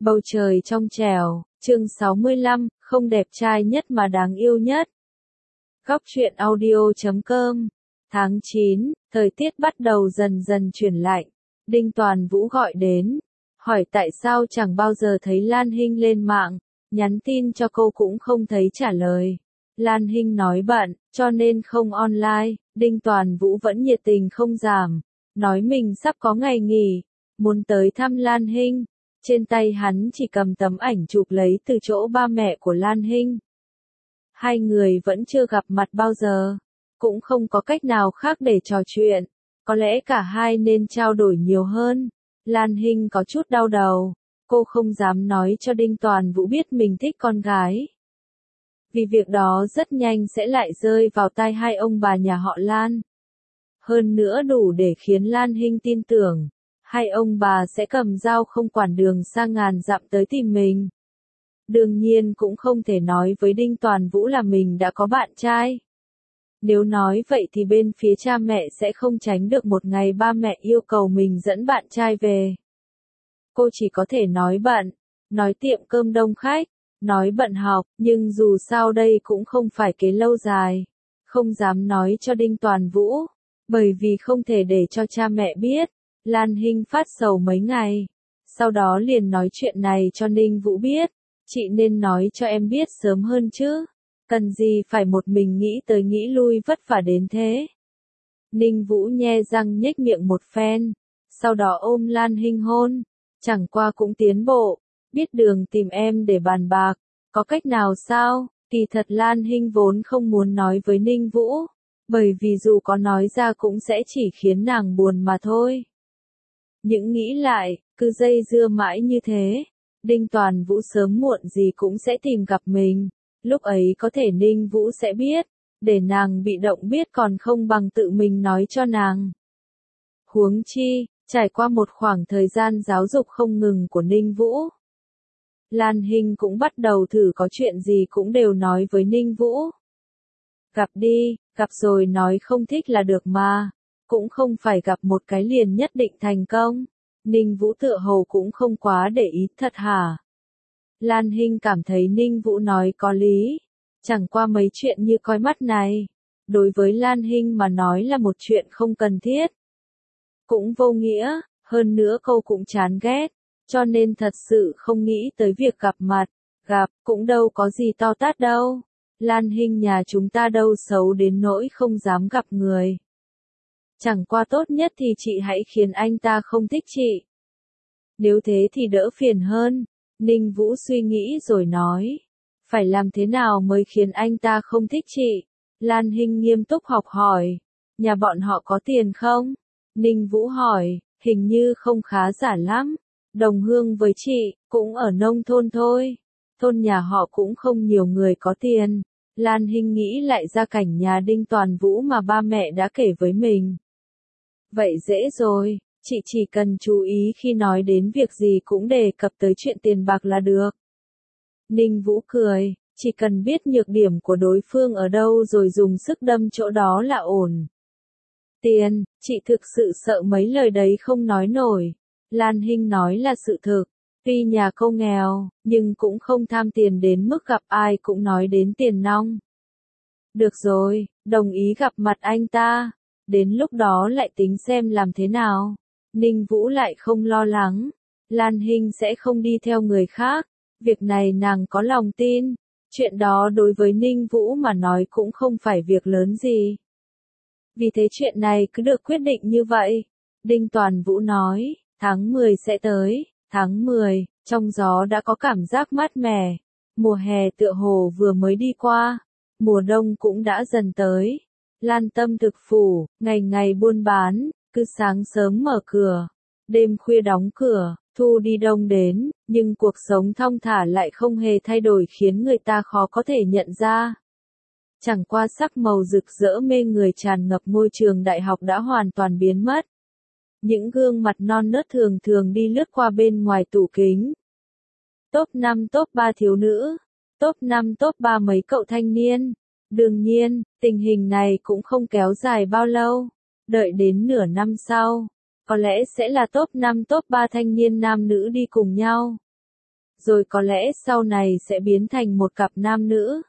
Bầu trời trong trẻo, chương 65, không đẹp trai nhất mà đáng yêu nhất. Góc truyện audio.com. Tháng 9, thời tiết bắt đầu dần dần chuyển lạnh. Đinh Toàn Vũ gọi đến, hỏi tại sao chẳng bao giờ thấy Lan Hinh lên mạng, nhắn tin cho cô cũng không thấy trả lời. Lan Hinh nói bận, cho nên không online. Đinh Toàn Vũ vẫn nhiệt tình không giảm, nói mình sắp có ngày nghỉ, muốn tới thăm Lan Hinh. Trên tay hắn chỉ cầm tấm ảnh chụp lấy từ chỗ ba mẹ của Lan Hinh. Hai người vẫn chưa gặp mặt bao giờ, cũng không có cách nào khác để trò chuyện, có lẽ cả hai nên trao đổi nhiều hơn. Lan Hinh có chút đau đầu, cô không dám nói cho Đinh Toàn Vũ biết mình thích con gái. Vì việc đó rất nhanh sẽ lại rơi vào tai hai ông bà nhà họ Lan. Hơn nữa đủ để khiến Lan Hinh tin tưởng, hai ông bà sẽ cầm dao không quản đường xa ngàn dặm tới tìm mình. Đương nhiên cũng không thể nói với Đinh Toàn Vũ là mình đã có bạn trai. Nếu nói vậy thì bên phía cha mẹ sẽ không tránh được một ngày ba mẹ yêu cầu mình dẫn bạn trai về. Cô chỉ có thể nói bận, nói tiệm cơm đông khách, nói bận học, nhưng dù sao đây cũng không phải kế lâu dài. Không dám nói cho Đinh Toàn Vũ, bởi vì không thể để cho cha mẹ biết. Lan Hinh phát sầu mấy ngày, sau đó liền nói chuyện này cho Ninh Vũ biết. Chị nên nói cho em biết sớm hơn chứ, cần gì phải một mình nghĩ tới nghĩ lui vất vả đến thế. Ninh Vũ nhe răng nhếch miệng một phen, sau đó ôm Lan Hinh hôn. Chẳng qua cũng tiến bộ, biết đường tìm em để bàn bạc, có cách nào sao? Kỳ thật Lan Hinh vốn không muốn nói với Ninh Vũ, bởi vì dù có nói ra cũng sẽ chỉ khiến nàng buồn mà thôi. Những nghĩ lại, cứ dây dưa mãi như thế, Đinh Toàn Vũ sớm muộn gì cũng sẽ tìm gặp mình, lúc ấy có thể Ninh Vũ sẽ biết, để nàng bị động biết còn không bằng tự mình nói cho nàng. Huống chi, trải qua một khoảng thời gian giáo dục không ngừng của Ninh Vũ, Lan Hinh cũng bắt đầu thử có chuyện gì cũng đều nói với Ninh Vũ. Gặp đi, gặp rồi nói không thích là được mà. Cũng không phải gặp một cái liền nhất định thành công. Ninh Vũ tựa hồ cũng không quá để ý thật hả? Lan Hinh cảm thấy Ninh Vũ nói có lý. Chẳng qua mấy chuyện như coi mắt này, đối với Lan Hinh mà nói là một chuyện không cần thiết. Cũng vô nghĩa, hơn nữa cô cũng chán ghét, cho nên thật sự không nghĩ tới việc gặp mặt. Gặp, cũng đâu có gì to tát đâu. Lan Hinh nhà chúng ta đâu xấu đến nỗi không dám gặp người. Chẳng qua tốt nhất thì chị hãy khiến anh ta không thích chị. Nếu thế thì đỡ phiền hơn. Ninh Vũ suy nghĩ rồi nói. Phải làm thế nào mới khiến anh ta không thích chị? Lan Hinh nghiêm túc học hỏi. Nhà bọn họ có tiền không? Ninh Vũ hỏi, hình như không khá giả lắm. Đồng hương với chị, cũng ở nông thôn thôi. Thôn nhà họ cũng không nhiều người có tiền. Lan Hinh nghĩ lại ra cảnh nhà Đinh Toàn Vũ mà ba mẹ đã kể với mình. Vậy dễ rồi, chị chỉ cần chú ý khi nói đến việc gì cũng đề cập tới chuyện tiền bạc là được. Ninh Vũ cười, chỉ cần biết nhược điểm của đối phương ở đâu rồi dùng sức đâm chỗ đó là ổn. Tiền, chị thực sự sợ mấy lời đấy không nói nổi. Lan Hinh nói là sự thực, tuy nhà cô nghèo, nhưng cũng không tham tiền đến mức gặp ai cũng nói đến tiền nong. Được rồi, đồng ý gặp mặt anh ta. Đến lúc đó lại tính xem làm thế nào. Ninh Vũ lại không lo lắng. Lan Hinh sẽ không đi theo người khác. Việc này nàng có lòng tin. Chuyện đó đối với Ninh Vũ mà nói cũng không phải việc lớn gì. Vì thế chuyện này cứ được quyết định như vậy. Đinh Toàn Vũ nói, tháng 10 sẽ tới. Tháng 10, trong gió đã có cảm giác mát mẻ. Mùa hè tựa hồ vừa mới đi qua. Mùa đông cũng đã dần tới. Lan Tâm thực phủ, ngày ngày buôn bán, cứ sáng sớm mở cửa, đêm khuya đóng cửa, thu đi đông đến, nhưng cuộc sống thong thả lại không hề thay đổi khiến người ta khó có thể nhận ra. Chẳng qua sắc màu rực rỡ mê người tràn ngập ngôi trường đại học đã hoàn toàn biến mất. Những gương mặt non nớt thường thường đi lướt qua bên ngoài tủ kính. Top 5 top 3 thiếu nữ, top 5 top 3 mấy cậu thanh niên. Đương nhiên, tình hình này cũng không kéo dài bao lâu. Đợi đến nửa năm sau, có lẽ sẽ là top 5 top 3 thanh niên nam nữ đi cùng nhau. rồi có lẽ sau này sẽ biến thành một cặp nam nữ.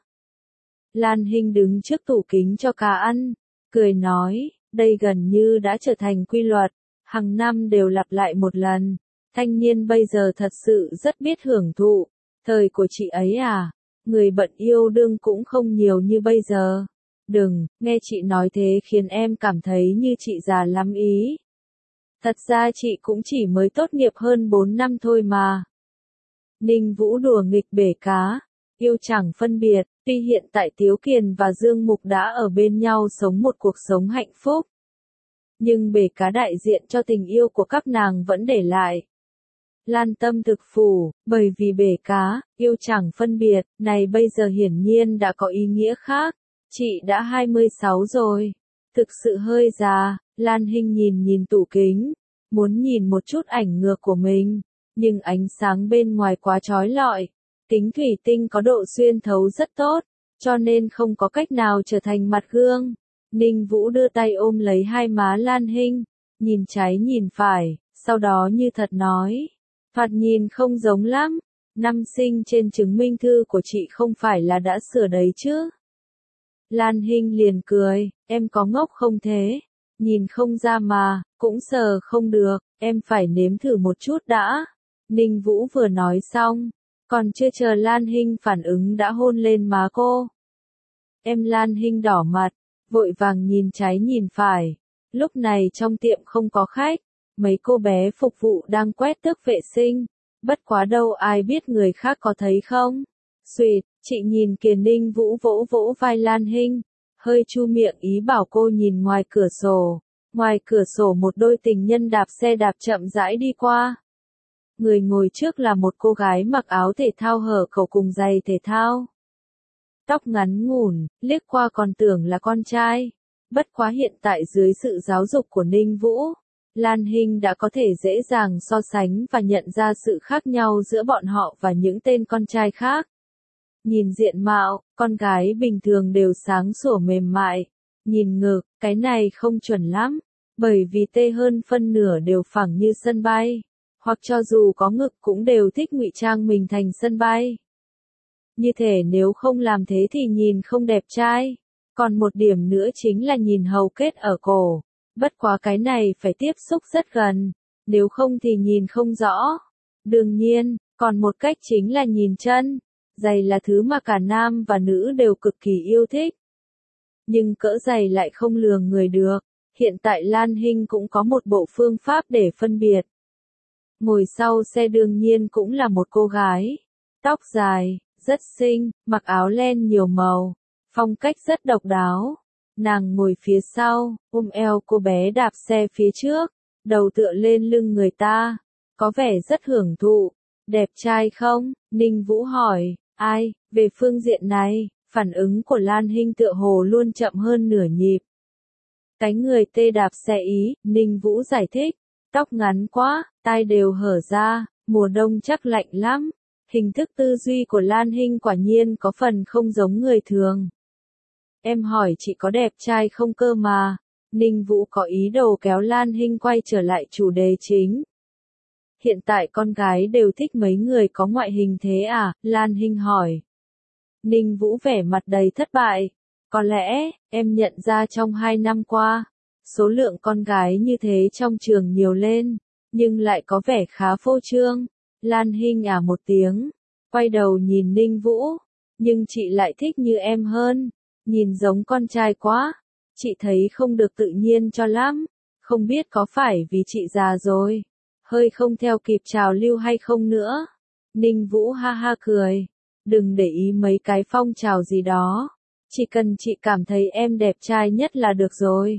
Lan Hinh đứng trước tủ kính cho cá ăn, cười nói, đây gần như đã trở thành quy luật, hàng năm đều lặp lại một lần. Thanh niên bây giờ thật sự rất biết hưởng thụ, thời của chị ấy à, người bận yêu đương cũng không nhiều như bây giờ. Đừng, nghe chị nói thế khiến em cảm thấy như chị già lắm ý. Thật ra chị cũng chỉ mới tốt nghiệp hơn 4 năm thôi mà. Ninh Vũ đùa nghịch bể cá, yêu chẳng phân biệt, tuy hiện tại Tiếu Kiền và Dương Mục đã ở bên nhau sống một cuộc sống hạnh phúc. Nhưng bể cá đại diện cho tình yêu của các nàng vẫn để lại. Lan tâm thực phủ, bởi vì bể cá, yêu chẳng phân biệt, này bây giờ hiển nhiên đã có ý nghĩa khác. Chị đã 26 rồi. Thực sự hơi già, Lan Hinh nhìn tủ kính, muốn nhìn một chút ảnh ngược của mình, nhưng ánh sáng bên ngoài quá chói lọi. Kính thủy tinh có độ xuyên thấu rất tốt, cho nên không có cách nào trở thành mặt gương. Ninh Vũ đưa tay ôm lấy hai má Lan Hinh, nhìn trái nhìn phải, sau đó như thật nói, thoạt nhìn không giống lắm, năm sinh trên chứng minh thư của chị không phải là đã sửa đấy chứ. Lan Hinh liền cười, em có ngốc không thế? Nhìn không ra mà, cũng sờ không được, em phải nếm thử một chút đã. Ninh Vũ vừa nói xong, còn chưa chờ Lan Hinh phản ứng đã hôn lên má cô. Em Lan Hinh đỏ mặt, vội vàng nhìn trái nhìn phải. Lúc này trong tiệm không có khách, mấy cô bé phục vụ đang quét tước vệ sinh. Bất quá đâu ai biết người khác có thấy không? Xuyệt, chị nhìn kìa. Ninh Vũ vỗ vỗ vai Lan Hinh, hơi chu miệng ý bảo cô nhìn ngoài cửa sổ. Ngoài cửa sổ một đôi tình nhân đạp xe đạp chậm rãi đi qua. Người ngồi trước là một cô gái mặc áo thể thao hở cổ cùng giày thể thao. Tóc ngắn ngủn, liếc qua còn tưởng là con trai. Bất quá hiện tại dưới sự giáo dục của Ninh Vũ, Lan Hinh đã có thể dễ dàng so sánh và nhận ra sự khác nhau giữa bọn họ và những tên con trai khác. Nhìn diện mạo, con gái bình thường đều sáng sủa mềm mại. Nhìn ngực, cái này không chuẩn lắm, bởi vì tê hơn phân nửa đều phẳng như sân bay. Hoặc cho dù có ngực cũng đều thích ngụy trang mình thành sân bay. Như thể nếu không làm thế thì nhìn không đẹp trai. Còn một điểm nữa chính là nhìn hầu kết ở cổ. Bất quá cái này phải tiếp xúc rất gần, nếu không thì nhìn không rõ. Đương nhiên, còn một cách chính là nhìn chân. Giày là thứ mà cả nam và nữ đều cực kỳ yêu thích. Nhưng cỡ giày lại không lường người được. Hiện tại Lan Hinh cũng có một bộ phương pháp để phân biệt. Ngồi sau xe đương nhiên cũng là một cô gái. Tóc dài, rất xinh, mặc áo len nhiều màu. Phong cách rất độc đáo. Nàng ngồi phía sau, ôm eo cô bé đạp xe phía trước. Đầu tựa lên lưng người ta. Có vẻ rất hưởng thụ. Đẹp trai không? Ninh Vũ hỏi. Ai, về phương diện này, phản ứng của Lan Hinh tựa hồ luôn chậm hơn nửa nhịp. Cái người tê đạp xe ý, Ninh Vũ giải thích. Tóc ngắn quá, tai đều hở ra, mùa đông chắc lạnh lắm. Hình thức tư duy của Lan Hinh quả nhiên có phần không giống người thường. Em hỏi chị có đẹp trai không cơ mà. Ninh Vũ có ý đồ kéo Lan Hinh quay trở lại chủ đề chính. Hiện tại con gái đều thích mấy người có ngoại hình thế à? Lan Hinh hỏi. Ninh Vũ vẻ mặt đầy thất bại. Có lẽ, em nhận ra trong 2 năm qua, số lượng con gái như thế trong trường nhiều lên, nhưng lại có vẻ khá phô trương. Lan Hinh một tiếng, quay đầu nhìn Ninh Vũ, nhưng chị lại thích như em hơn, nhìn giống con trai quá, chị thấy không được tự nhiên cho lắm, không biết có phải vì chị già rồi, hơi không theo kịp trào lưu hay không nữa. Ninh Vũ ha ha cười, đừng để ý mấy cái phong trào gì đó, chỉ cần chị cảm thấy em đẹp trai nhất là được rồi.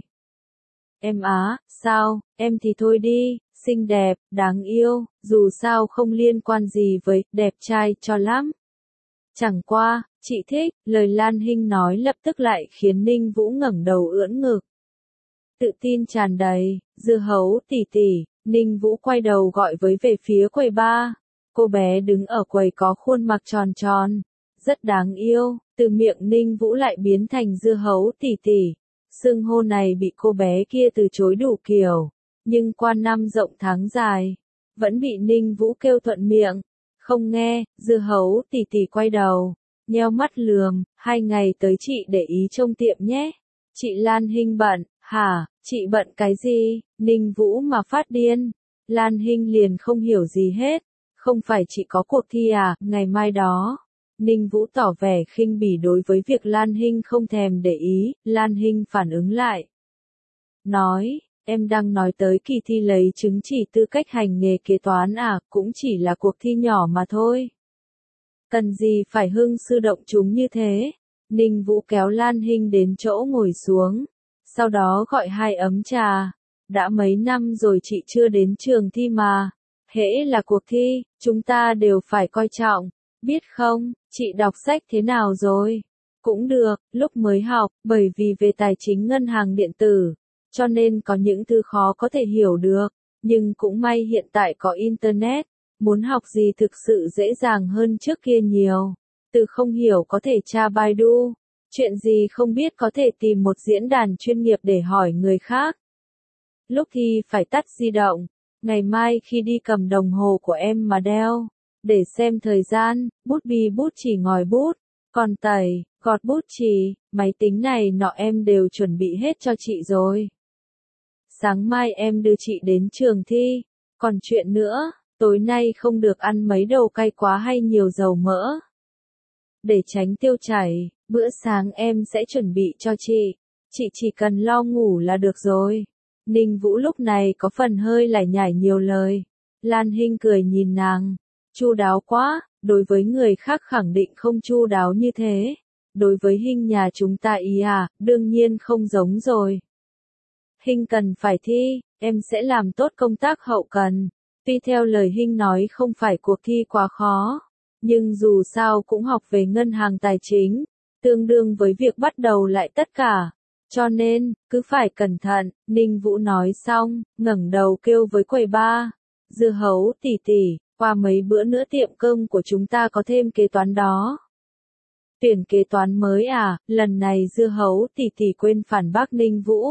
Em sao, em thì thôi đi, xinh đẹp, đáng yêu, dù sao không liên quan gì với đẹp trai cho lắm. Chẳng qua, chị thích, lời Lan Hinh nói lập tức lại khiến Ninh Vũ ngẩng đầu ưỡn ngực. Tự tin tràn đầy, dưa hấu tỉ tỉ, Ninh Vũ quay đầu gọi với về phía quầy bar. Cô bé đứng ở quầy có khuôn mặt tròn tròn, rất đáng yêu, từ miệng Ninh Vũ lại biến thành dưa hấu tỉ tỉ. Xưng hô này bị cô bé kia từ chối đủ kiểu, nhưng qua năm rộng tháng dài, vẫn bị Ninh Vũ kêu thuận miệng. Không nghe, dưa hấu tỷ tỷ quay đầu, nheo mắt lườm, 2 ngày tới chị để ý trông tiệm nhé. Chị Lan Hinh bận, hả, chị bận cái gì, Ninh Vũ mà phát điên. Lan Hinh liền không hiểu gì hết, không phải chị có cuộc thi à, ngày mai đó. Ninh Vũ tỏ vẻ khinh bỉ đối với việc Lan Hinh không thèm để ý, Lan Hinh phản ứng lại. Nói, em đang nói tới kỳ thi lấy chứng chỉ tư cách hành nghề kế toán à, cũng chỉ là cuộc thi nhỏ mà thôi. Cần gì phải hưng sư động chúng như thế? Ninh Vũ kéo Lan Hinh đến chỗ ngồi xuống, sau đó gọi 2 ấm trà. Đã mấy năm rồi chị chưa đến trường thi mà. Hễ là cuộc thi, chúng ta đều phải coi trọng. Biết không, chị đọc sách thế nào rồi? Cũng được, lúc mới học, bởi vì về tài chính ngân hàng điện tử, cho nên có những thứ khó có thể hiểu được. Nhưng cũng may hiện tại có Internet, muốn học gì thực sự dễ dàng hơn trước kia nhiều. Từ không hiểu có thể tra Baidu, chuyện gì không biết có thể tìm một diễn đàn chuyên nghiệp để hỏi người khác. Lúc thi phải tắt di động, ngày mai khi đi cầm đồng hồ của em mà đeo, để xem thời gian, bút bi bút chỉ ngòi bút, còn tẩy, gọt bút chì, máy tính này nọ em đều chuẩn bị hết cho chị rồi. Sáng mai em đưa chị đến trường thi, còn chuyện nữa, tối nay không được ăn mấy đồ cay quá hay nhiều dầu mỡ. Để tránh tiêu chảy, bữa sáng em sẽ chuẩn bị cho chị chỉ cần lo ngủ là được rồi. Ninh Vũ lúc này có phần hơi lải nhải nhiều lời. Lan Hinh cười nhìn nàng, chu đáo quá, đối với người khác khẳng định không chu đáo như thế. Đối với Hinh nhà chúng ta ý à, đương nhiên không giống rồi. Hinh cần phải thi, em sẽ làm tốt công tác hậu cần. Tuy theo lời Hinh nói không phải cuộc thi quá khó, nhưng dù sao cũng học về ngân hàng tài chính, tương đương với việc bắt đầu lại tất cả. Cho nên, cứ phải cẩn thận, Ninh Vũ nói xong, ngẩng đầu kêu với quầy ba. Dưa hấu tỷ tỷ, qua mấy bữa nữa tiệm cơm của chúng ta có thêm kế toán đó. Tuyển kế toán mới à, lần này dưa hấu tỷ tỷ quên phản bác Ninh Vũ.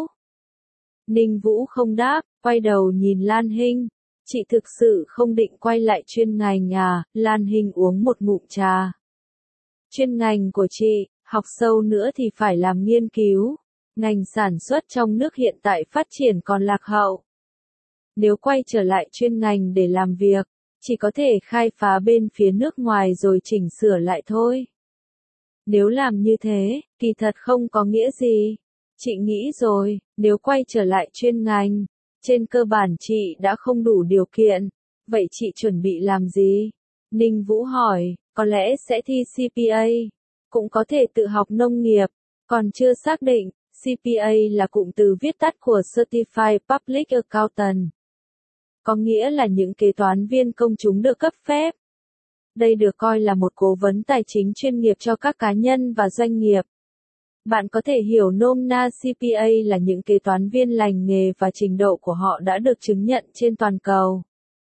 Ninh Vũ không đáp, quay đầu nhìn Lan Hinh. Chị thực sự không định quay lại chuyên ngành à, Lan Hinh uống một ngụm trà. Chuyên ngành của chị, học sâu nữa thì phải làm nghiên cứu. Ngành sản xuất trong nước hiện tại phát triển còn lạc hậu. Nếu quay trở lại chuyên ngành để làm việc, chỉ có thể khai phá bên phía nước ngoài rồi chỉnh sửa lại thôi. Nếu làm như thế, kỳ thật không có nghĩa gì. Chị nghĩ rồi, nếu quay trở lại chuyên ngành, trên cơ bản chị đã không đủ điều kiện. Vậy chị chuẩn bị làm gì? Ninh Vũ hỏi, có lẽ sẽ thi CPA. Cũng có thể tự học nông nghiệp, còn chưa xác định. CPA là cụm từ viết tắt của Certified Public Accountant. Có nghĩa là những kế toán viên công chúng được cấp phép. Đây được coi là một cố vấn tài chính chuyên nghiệp cho các cá nhân và doanh nghiệp. Bạn có thể hiểu nôm na CPA là những kế toán viên lành nghề và trình độ của họ đã được chứng nhận trên toàn cầu.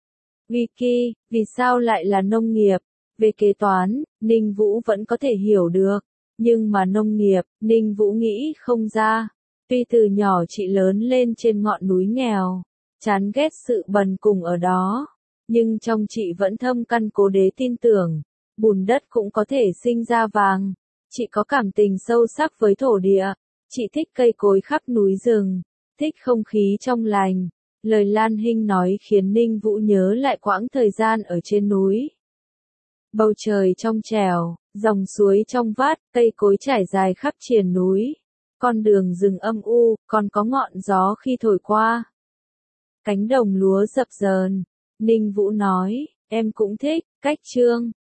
Wiki, vì sao lại là nông nghiệp? Về kế toán, Ninh Vũ vẫn có thể hiểu được. Nhưng mà nông nghiệp, Ninh Vũ nghĩ không ra. Tuy từ nhỏ chị lớn lên trên ngọn núi nghèo, chán ghét sự bần cùng ở đó, nhưng trong chị vẫn thâm căn cố đế tin tưởng, bùn đất cũng có thể sinh ra vàng. Chị có cảm tình sâu sắc với thổ địa, chị thích cây cối khắp núi rừng, thích không khí trong lành. Lời Lan Hinh nói khiến Ninh Vũ nhớ lại quãng thời gian ở trên núi. Bầu trời trong trẻo, dòng suối trong vắt, cây cối trải dài khắp triền núi. Con đường rừng âm u, còn có ngọn gió khi thổi qua. Cánh đồng lúa dập dờn. Ninh Vũ nói, em cũng thích, cách chương.